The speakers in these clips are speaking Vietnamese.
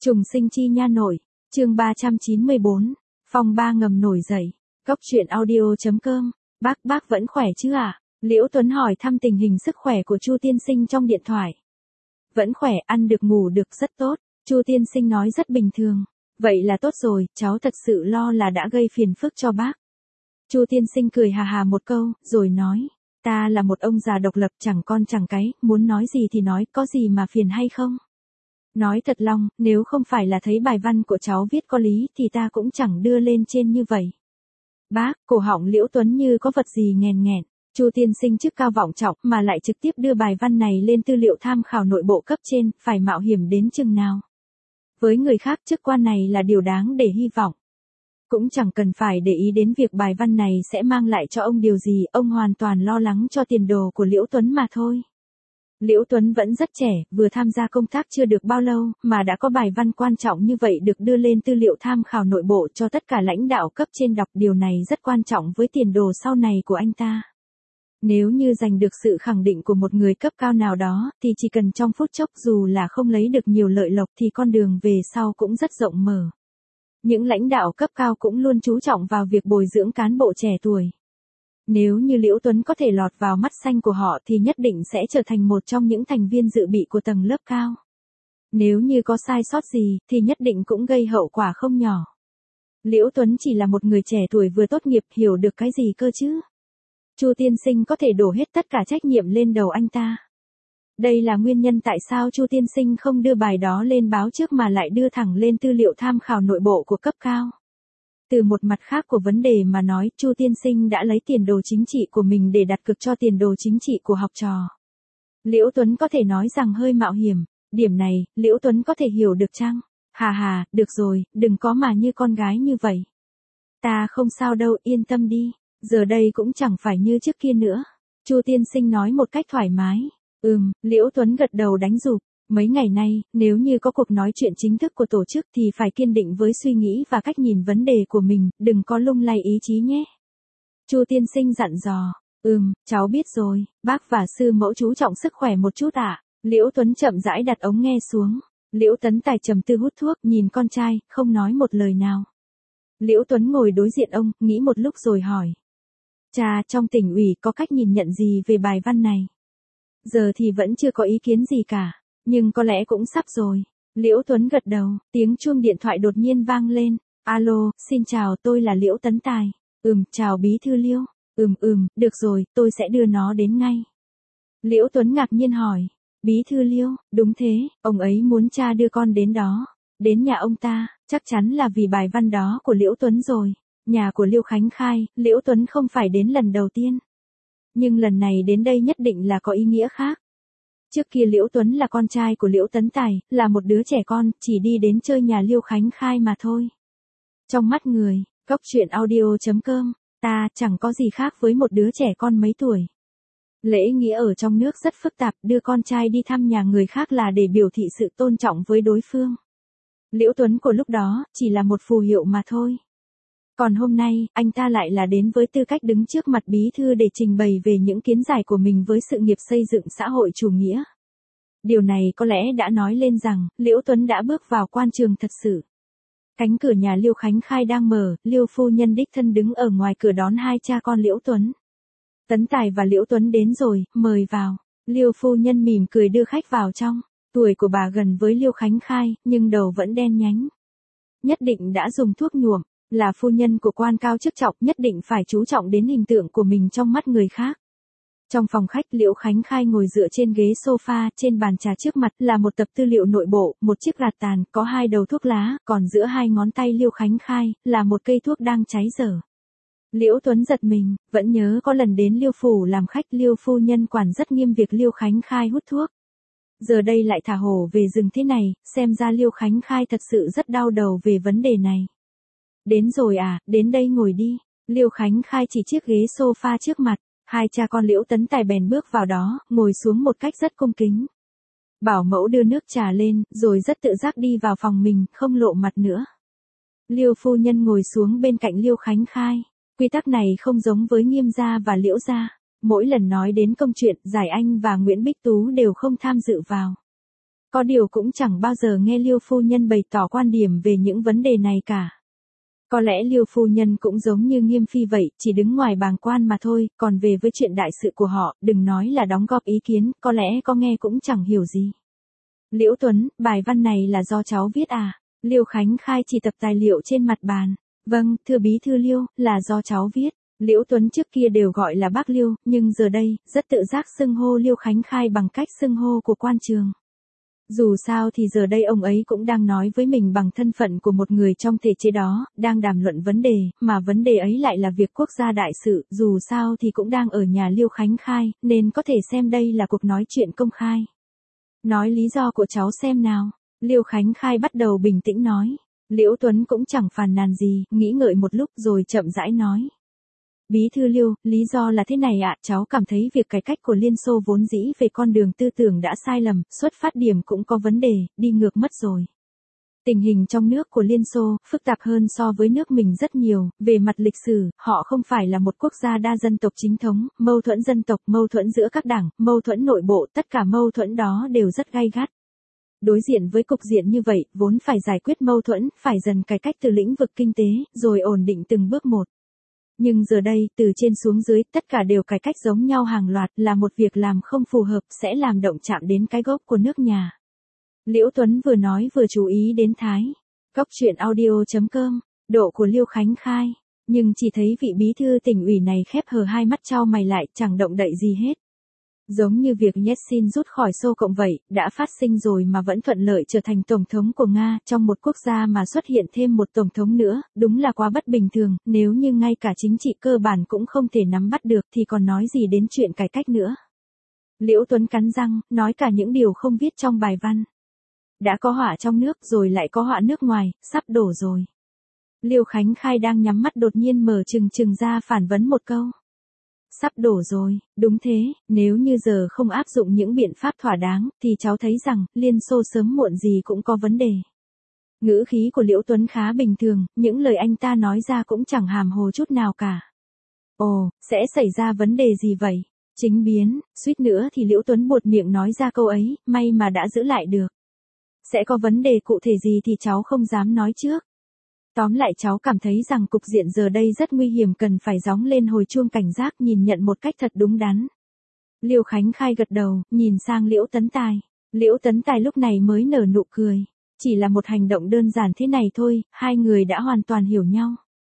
Trùng sinh chi nha nội, chương 394, phong ba ngầm nổi dậy. Cốc truyện audio.com, bác vẫn khỏe chứ ạ? Liễu Tuấn hỏi thăm tình hình sức khỏe của Chu tiên sinh trong điện thoại. Vẫn khỏe, ăn được ngủ được rất tốt, Chu tiên sinh nói rất bình thường. Vậy là tốt rồi, cháu thật sự lo là đã gây phiền phức cho bác. Chu tiên sinh cười hà hà một câu, rồi nói, ta là một ông già độc lập chẳng con chẳng cái, muốn nói gì thì nói, có gì mà phiền hay không? Nói thật lòng, nếu không phải là thấy bài văn của cháu viết có lý thì ta cũng chẳng đưa lên trên như vậy. Bác, cổ họng Liễu Tuấn như có vật gì nghèn nghẹn. Chu tiên sinh chức cao vọng trọng mà lại trực tiếp đưa bài văn này lên tư liệu tham khảo nội bộ cấp trên, phải mạo hiểm đến chừng nào. Với người khác chức quan này là điều đáng để hy vọng. Cũng chẳng cần phải để ý đến việc bài văn này sẽ mang lại cho ông điều gì, ông hoàn toàn lo lắng cho tiền đồ của Liễu Tuấn mà thôi. Liễu Tuấn vẫn rất trẻ, vừa tham gia công tác chưa được bao lâu, mà đã có bài văn quan trọng như vậy được đưa lên tư liệu tham khảo nội bộ cho tất cả lãnh đạo cấp trên đọc, điều này rất quan trọng với tiền đồ sau này của anh ta. Nếu như giành được sự khẳng định của một người cấp cao nào đó, thì chỉ cần trong phút chốc dù là không lấy được nhiều lợi lộc thì con đường về sau cũng rất rộng mở. Những lãnh đạo cấp cao cũng luôn chú trọng vào việc bồi dưỡng cán bộ trẻ tuổi. Nếu như Liễu Tuấn có thể lọt vào mắt xanh của họ thì nhất định sẽ trở thành một trong những thành viên dự bị của tầng lớp cao. Nếu như có sai sót gì thì nhất định cũng gây hậu quả không nhỏ. Liễu Tuấn chỉ là một người trẻ tuổi vừa tốt nghiệp, hiểu được cái gì cơ chứ? Chu tiên sinh có thể đổ hết tất cả trách nhiệm lên đầu anh ta. Đây là nguyên nhân tại sao Chu tiên sinh không đưa bài đó lên báo trước mà lại đưa thẳng lên tư liệu tham khảo nội bộ của cấp cao. Từ một mặt khác của vấn đề mà nói, Chu tiên sinh đã lấy tiền đồ chính trị của mình để đặt cược cho tiền đồ chính trị của học trò. Liễu Tuấn có thể nói rằng hơi mạo hiểm, điểm này, Liễu Tuấn có thể hiểu được chăng? Hà hà, được rồi, đừng có mà như con gái như vậy. Ta không sao đâu, yên tâm đi, giờ đây cũng chẳng phải như trước kia nữa. Chu tiên sinh nói một cách thoải mái. Liễu Tuấn gật đầu đánh rụp. Mấy ngày nay, nếu như có cuộc nói chuyện chính thức của tổ chức thì phải kiên định với suy nghĩ và cách nhìn vấn đề của mình, đừng có lung lay ý chí nhé. Chu tiên sinh dặn dò, cháu biết rồi, bác và sư mẫu chú trọng sức khỏe một chút ạ. Liễu Tuấn chậm rãi đặt ống nghe xuống. Liễu Tấn Tài trầm tư hút thuốc, nhìn con trai, không nói một lời nào. Liễu Tuấn ngồi đối diện ông, nghĩ một lúc rồi hỏi. Cha, trong tỉnh ủy có cách nhìn nhận gì về bài văn này? Giờ thì vẫn chưa có ý kiến gì cả. Nhưng có lẽ cũng sắp rồi. Liễu Tuấn gật đầu, tiếng chuông điện thoại đột nhiên vang lên. Alo, xin chào, tôi là Liễu Tấn Tài. Chào bí thư Liễu. Được rồi, tôi sẽ đưa nó đến ngay. Liễu Tuấn ngạc nhiên hỏi. Bí thư Liễu, đúng thế, ông ấy muốn cha đưa con đến đó. Đến nhà ông ta, chắc chắn là vì bài văn đó của Liễu Tuấn rồi. Nhà của Liêu Khánh Khai, Liễu Tuấn không phải đến lần đầu tiên. Nhưng lần này đến đây nhất định là có ý nghĩa khác. Trước kia Liễu Tuấn là con trai của Liễu Tấn Tài, là một đứa trẻ con, chỉ đi đến chơi nhà Liêu Khánh Khai mà thôi. Trong mắt người, cốc truyện audio.com, ta chẳng có gì khác với một đứa trẻ con mấy tuổi. Lễ nghĩa ở trong nước rất phức tạp, đưa con trai đi thăm nhà người khác là để biểu thị sự tôn trọng với đối phương. Liễu Tuấn của lúc đó, chỉ là một phù hiệu mà thôi. Còn hôm nay, anh ta lại là đến với tư cách đứng trước mặt bí thư để trình bày về những kiến giải của mình với sự nghiệp xây dựng xã hội chủ nghĩa. Điều này có lẽ đã nói lên rằng, Liễu Tuấn đã bước vào quan trường thật sự. Cánh cửa nhà Liêu Khánh Khai đang mở, Liêu phu nhân đích thân đứng ở ngoài cửa đón hai cha con Liễu Tuấn. Tấn Tài và Liễu Tuấn đến rồi, mời vào. Liêu phu nhân mỉm cười đưa khách vào trong. Tuổi của bà gần với Liêu Khánh Khai, nhưng đầu vẫn đen nhánh. Nhất định đã dùng thuốc nhuộm. Là phu nhân của quan cao chức trọng, nhất định phải chú trọng đến hình tượng của mình trong mắt người khác. Trong phòng khách, Liễu Khánh Khai ngồi dựa trên ghế sofa, trên bàn trà trước mặt là một tập tư liệu nội bộ, một chiếc lạt tàn, có hai đầu thuốc lá, còn giữa hai ngón tay Liễu Khánh Khai là một cây thuốc đang cháy dở. Liễu Tuấn giật mình, vẫn nhớ có lần đến Liêu phủ làm khách, Liêu phu nhân quản rất nghiêm việc Liêu Khánh Khai hút thuốc. Giờ đây lại thả hổ về rừng thế này, xem ra Liêu Khánh Khai thật sự rất đau đầu về vấn đề này. Đến rồi à, đến đây ngồi đi. Liêu Khánh Khai chỉ chiếc ghế sofa trước mặt, hai cha con Liễu Tấn Tài bèn bước vào đó, ngồi xuống một cách rất cung kính. Bảo mẫu đưa nước trà lên, rồi rất tự giác đi vào phòng mình, không lộ mặt nữa. Liêu phu nhân ngồi xuống bên cạnh Liêu Khánh Khai. Quy tắc này không giống với Nghiêm gia và Liễu gia. Mỗi lần nói đến công chuyện, Giải Anh và Nguyễn Bích Tú đều không tham dự vào. Có điều cũng chẳng bao giờ nghe Liêu phu nhân bày tỏ quan điểm về những vấn đề này cả. Có lẽ Liêu phu nhân cũng giống như Nghiêm phi vậy, chỉ đứng ngoài bàng quan mà thôi, còn về với chuyện đại sự của họ, đừng nói là đóng góp ý kiến, có lẽ có nghe cũng chẳng hiểu gì. Liễu Tuấn, bài văn này là do cháu viết à? Liêu Khánh Khai chỉ tập tài liệu trên mặt bàn. Vâng, thưa bí thư Liêu, là do cháu viết. Liễu Tuấn trước kia đều gọi là bác Liêu, nhưng giờ đây, rất tự giác xưng hô Liêu Khánh Khai bằng cách xưng hô của quan trường. Dù sao thì giờ đây ông ấy cũng đang nói với mình bằng thân phận của một người trong thể chế đó, đang đàm luận vấn đề, mà vấn đề ấy lại là việc quốc gia đại sự, dù sao thì cũng đang ở nhà Liêu Khánh Khai, nên có thể xem đây là cuộc nói chuyện công khai. Nói lý do của cháu xem nào. Liêu Khánh Khai bắt đầu bình tĩnh nói. Liễu Tuấn cũng chẳng phàn nàn gì, nghĩ ngợi một lúc rồi chậm rãi nói. Bí thư Liêu, lý do là thế này ạ, cháu cảm thấy việc cải cách của Liên Xô vốn dĩ về con đường tư tưởng đã sai lầm, xuất phát điểm cũng có vấn đề, đi ngược mất rồi. Tình hình trong nước của Liên Xô phức tạp hơn so với nước mình rất nhiều, về mặt lịch sử, họ không phải là một quốc gia đa dân tộc chính thống, mâu thuẫn dân tộc, mâu thuẫn giữa các đảng, mâu thuẫn nội bộ, tất cả mâu thuẫn đó đều rất gay gắt. Đối diện với cục diện như vậy, vốn phải giải quyết mâu thuẫn, phải dần cải cách từ lĩnh vực kinh tế, rồi ổn định từng bước một. Nhưng giờ đây, từ trên xuống dưới, tất cả đều cải cách giống nhau hàng loạt, là một việc làm không phù hợp, sẽ làm động chạm đến cái gốc của nước nhà. Liễu Tuấn vừa nói vừa chú ý đến thái. Cóc truyện audio.com, độ của Liêu Khánh Khai. Nhưng chỉ thấy vị bí thư tỉnh ủy này khép hờ hai mắt chau mày lại, chẳng động đậy gì hết. Giống như việc Yeltsin rút khỏi Xô Cộng vậy, đã phát sinh rồi mà vẫn thuận lợi trở thành tổng thống của Nga, trong một quốc gia mà xuất hiện thêm một tổng thống nữa, đúng là quá bất bình thường, nếu như ngay cả chính trị cơ bản cũng không thể nắm bắt được thì còn nói gì đến chuyện cải cách nữa. Liễu Tuấn cắn răng, nói cả những điều không viết trong bài văn. Đã có họa trong nước rồi lại có họa nước ngoài, sắp đổ rồi. Liêu Khánh Khai đang nhắm mắt đột nhiên mở trừng ra phản vấn một câu. Sắp đổ rồi, đúng thế, nếu như giờ không áp dụng những biện pháp thỏa đáng, thì cháu thấy rằng, Liên Xô sớm muộn gì cũng có vấn đề. Ngữ khí của Liễu Tuấn khá bình thường, những lời anh ta nói ra cũng chẳng hàm hồ chút nào cả. Ồ, sẽ xảy ra vấn đề gì vậy? Chính biến, suýt nữa thì Liễu Tuấn buột miệng nói ra câu ấy, may mà đã giữ lại được. Sẽ có vấn đề cụ thể gì thì cháu không dám nói trước. Tóm lại cháu cảm thấy rằng cục diện giờ đây rất nguy hiểm, cần phải gióng lên hồi chuông cảnh giác, nhìn nhận một cách thật đúng đắn. Liêu Khánh Khai gật đầu, nhìn sang Liễu Tấn Tài. Liễu Tấn Tài lúc này mới nở nụ cười. Chỉ là một hành động đơn giản thế này thôi, hai người đã hoàn toàn hiểu nhau.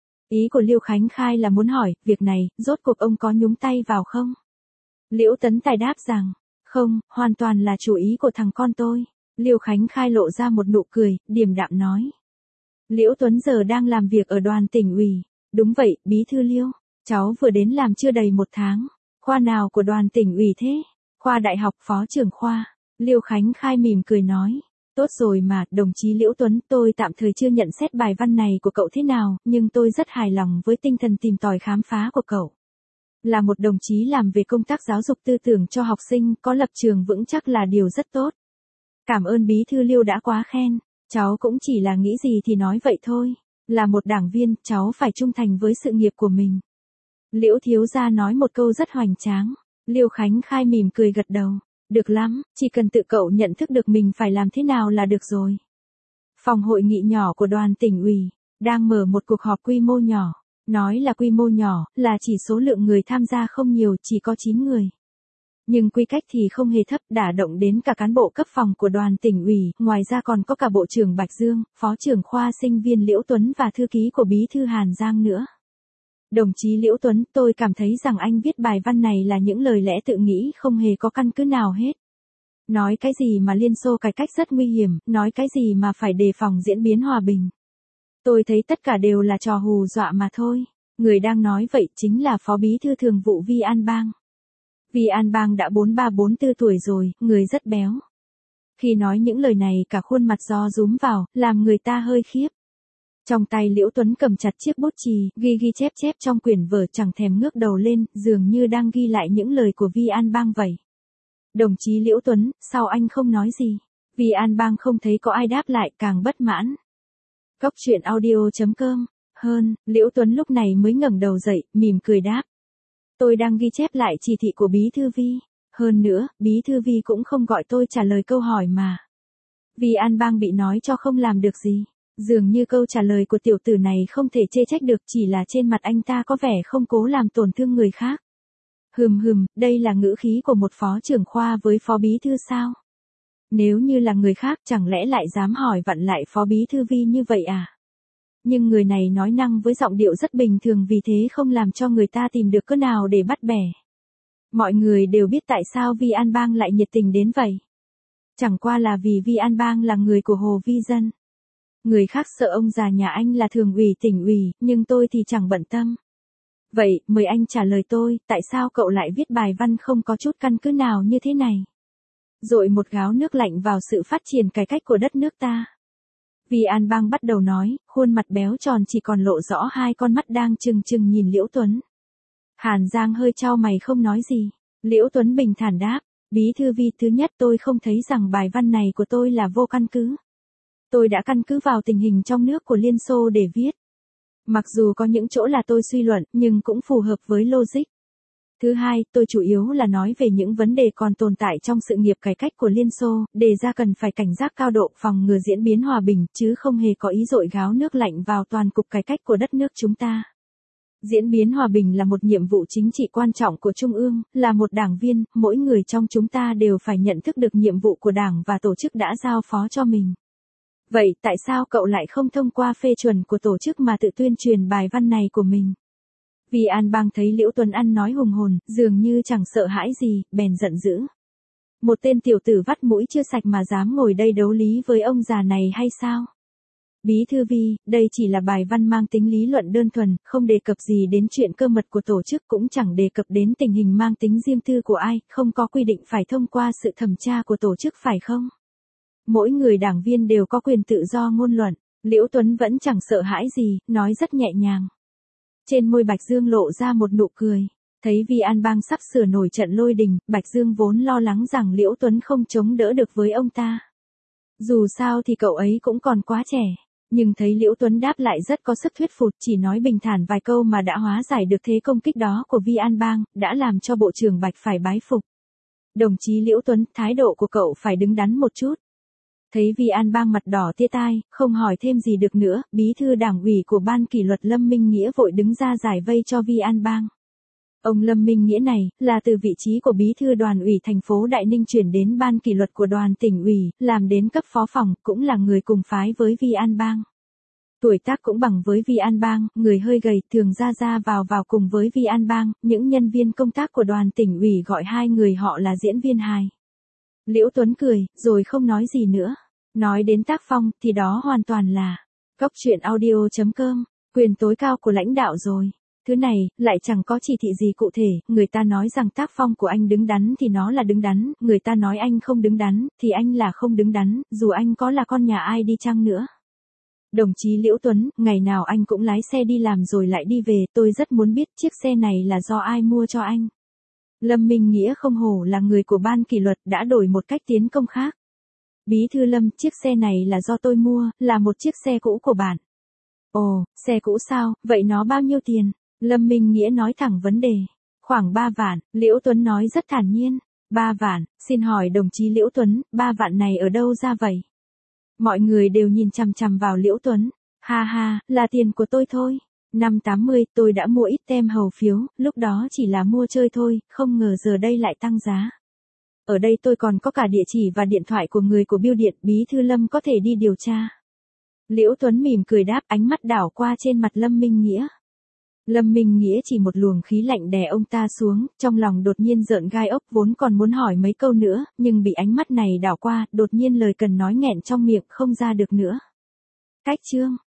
Ý của Liêu Khánh Khai là muốn hỏi, việc này, rốt cuộc ông có nhúng tay vào không? Liễu Tấn Tài đáp rằng, không, hoàn toàn là chủ ý của thằng con tôi. Liêu Khánh Khai lộ ra một nụ cười, điềm đạm nói. Liễu Tuấn giờ đang làm việc ở đoàn tỉnh ủy. Đúng vậy, bí thư Liêu. Cháu vừa đến làm chưa đầy 1 tháng. Khoa nào của đoàn tỉnh ủy thế? Khoa đại học phó trưởng khoa. Liêu Khánh Khai mỉm cười nói. Tốt rồi mà, đồng chí Liễu Tuấn, tôi tạm thời chưa nhận xét bài văn này của cậu thế nào, nhưng tôi rất hài lòng với tinh thần tìm tòi khám phá của cậu. Là một đồng chí làm về công tác giáo dục tư tưởng cho học sinh, có lập trường vững chắc là điều rất tốt. Cảm ơn bí thư Liêu đã quá khen. Cháu cũng chỉ là nghĩ gì thì nói vậy thôi. Là một đảng viên, cháu phải trung thành với sự nghiệp của mình. Liễu thiếu gia nói một câu rất hoành tráng. Liêu Khánh Khai mỉm cười gật đầu. Được lắm, chỉ cần tự cậu nhận thức được mình phải làm thế nào là được rồi. Phòng hội nghị nhỏ của đoàn tỉnh ủy đang mở một cuộc họp quy mô nhỏ. Nói là quy mô nhỏ, là chỉ số lượng người tham gia không nhiều, chỉ có 9 người. Nhưng quy cách thì không hề thấp, đả động đến cả cán bộ cấp phòng của đoàn tỉnh ủy, ngoài ra còn có cả bộ trưởng Bạch Dương, phó trưởng khoa sinh viên Liễu Tuấn và thư ký của bí thư Hàn Giang nữa. Đồng chí Liễu Tuấn, tôi cảm thấy rằng anh viết bài văn này là những lời lẽ tự nghĩ, không hề có căn cứ nào hết. Nói cái gì mà Liên Xô cải cách rất nguy hiểm, nói cái gì mà phải đề phòng diễn biến hòa bình. Tôi thấy tất cả đều là trò hù dọa mà thôi. Người đang nói vậy chính là phó bí thư thường vụ Vi An Bang. Vi An Bang đã 43-44 tuổi rồi, người rất béo. Khi nói những lời này cả khuôn mặt do rúm vào, làm người ta hơi khiếp. Trong tay Liễu Tuấn cầm chặt chiếc bút chì, ghi chép trong quyển vở, chẳng thèm ngước đầu lên, dường như đang ghi lại những lời của Vi An Bang vậy. Đồng chí Liễu Tuấn, sao anh không nói gì? Vi An Bang không thấy có ai đáp lại, càng bất mãn. Cóc truyện audio.com, Liễu Tuấn lúc này mới ngẩng đầu dậy, mỉm cười đáp. Tôi đang ghi chép lại chỉ thị của bí thư Vi. Hơn nữa, bí thư Vi cũng không gọi tôi trả lời câu hỏi mà. Vi An Bang bị nói cho không làm được gì. Dường như câu trả lời của tiểu tử này không thể chê trách được, chỉ là trên mặt anh ta có vẻ không cố làm tổn thương người khác. Đây là ngữ khí của một phó trưởng khoa với phó bí thư sao? Nếu như là người khác chẳng lẽ lại dám hỏi vặn lại phó bí thư Vi như vậy à? Nhưng người này nói năng với giọng điệu rất bình thường, vì thế không làm cho người ta tìm được cớ nào để bắt bẻ. Mọi người đều biết tại sao Vi An Bang lại nhiệt tình đến vậy. Chẳng qua là vì Vi An Bang là người của Hồ Vi Dân. Người khác sợ ông già nhà anh là thường ủy tỉnh ủy, nhưng tôi thì chẳng bận tâm. Vậy, mời anh trả lời tôi, tại sao cậu lại viết bài văn không có chút căn cứ nào như thế này? Dội một gáo nước lạnh vào sự phát triển cải cách của đất nước ta. Vi An Bang bắt đầu nói, khuôn mặt béo tròn chỉ còn lộ rõ hai con mắt đang trừng trừng nhìn Liễu Tuấn. Hàn Giang hơi chau mày không nói gì. Liễu Tuấn bình thản đáp, bí thư Vi, thứ nhất tôi không thấy rằng bài văn này của tôi là vô căn cứ. Tôi đã căn cứ vào tình hình trong nước của Liên Xô để viết. Mặc dù có những chỗ là tôi suy luận, nhưng cũng phù hợp với logic. Thứ hai, tôi chủ yếu là nói về những vấn đề còn tồn tại trong sự nghiệp cải cách của Liên Xô, đề ra cần phải cảnh giác cao độ phòng ngừa diễn biến hòa bình, chứ không hề có ý dội gáo nước lạnh vào toàn cục cải cách của đất nước chúng ta. Diễn biến hòa bình là một nhiệm vụ chính trị quan trọng của Trung ương, là một đảng viên, mỗi người trong chúng ta đều phải nhận thức được nhiệm vụ của Đảng và tổ chức đã giao phó cho mình. Vậy, tại sao cậu lại không thông qua phê chuẩn của tổ chức mà tự tuyên truyền bài văn này của mình? Vi An Bang thấy Liễu Tuấn ăn nói hùng hồn, dường như chẳng sợ hãi gì, bèn giận dữ. Một tên tiểu tử vắt mũi chưa sạch mà dám ngồi đây đấu lý với ông già này hay sao? Bí thư Vi, đây chỉ là bài văn mang tính lý luận đơn thuần, không đề cập gì đến chuyện cơ mật của tổ chức, cũng chẳng đề cập đến tình hình mang tính riêng tư của ai, không có quy định phải thông qua sự thẩm tra của tổ chức phải không? Mỗi người đảng viên đều có quyền tự do ngôn luận. Liễu Tuấn vẫn chẳng sợ hãi gì, nói rất nhẹ nhàng. Trên môi Bạch Dương lộ ra một nụ cười. Thấy Vi An Bang sắp sửa nổi trận lôi đình, Bạch Dương vốn lo lắng rằng Liễu Tuấn không chống đỡ được với ông ta. Dù sao thì cậu ấy cũng còn quá trẻ. Nhưng thấy Liễu Tuấn đáp lại rất có sức thuyết phục, chỉ nói bình thản vài câu mà đã hóa giải được thế công kích đó của Vi An Bang, đã làm cho Bộ trưởng Bạch phải bái phục. Đồng chí Liễu Tuấn, thái độ của cậu phải đứng đắn một chút. Thấy Vi An Bang mặt đỏ tia tai, không hỏi thêm gì được nữa, bí thư đảng ủy của ban kỷ luật Lâm Minh Nghĩa vội đứng ra giải vây cho Vi An Bang. Ông Lâm Minh Nghĩa này, là từ vị trí của bí thư đoàn ủy thành phố Đại Ninh chuyển đến ban kỷ luật của đoàn tỉnh ủy, làm đến cấp phó phòng, cũng là người cùng phái với Vi An Bang. Tuổi tác cũng bằng với Vi An Bang, người hơi gầy, thường ra vào cùng với Vi An Bang, những nhân viên công tác của đoàn tỉnh ủy gọi hai người họ là diễn viên hài. Liễu Tuấn cười, rồi không nói gì nữa. Nói đến tác phong, thì đó hoàn toàn là Cóc truyện audio.com, quyền tối cao của lãnh đạo rồi. Thứ này, lại chẳng có chỉ thị gì cụ thể, người ta nói rằng tác phong của anh đứng đắn thì nó là đứng đắn, người ta nói anh không đứng đắn, thì anh là không đứng đắn, dù anh có là con nhà ai đi chăng nữa. Đồng chí Liễu Tuấn, ngày nào anh cũng lái xe đi làm rồi lại đi về, tôi rất muốn biết chiếc xe này là do ai mua cho anh. Lâm Minh Nghĩa không hổ là người của ban kỷ luật, đã đổi một cách tiến công khác. Bí thư Lâm, chiếc xe này là do tôi mua, là một chiếc xe cũ của bạn. Ồ, xe cũ sao, vậy nó bao nhiêu tiền? Lâm Minh Nghĩa nói thẳng vấn đề. Khoảng 3 vạn, Liễu Tuấn nói rất thản nhiên. 3 vạn, xin hỏi đồng chí Liễu Tuấn, 3 vạn này ở đâu ra vậy? Mọi người đều nhìn chằm chằm vào Liễu Tuấn. Ha ha, là tiền của tôi thôi. Năm 80 tôi đã mua ít tem hầu phiếu, lúc đó chỉ là mua chơi thôi, không ngờ giờ đây lại tăng giá. Ở đây tôi còn có cả địa chỉ và điện thoại của người của bưu điện, bí thư Lâm có thể đi điều tra. Liễu Tuấn mỉm cười đáp, ánh mắt đảo qua trên mặt Lâm Minh Nghĩa. Lâm Minh Nghĩa chỉ một luồng khí lạnh đè ông ta xuống, trong lòng đột nhiên rợn gai ốc, vốn còn muốn hỏi mấy câu nữa, nhưng bị ánh mắt này đảo qua, đột nhiên lời cần nói nghẹn trong miệng không ra được nữa. Cách chương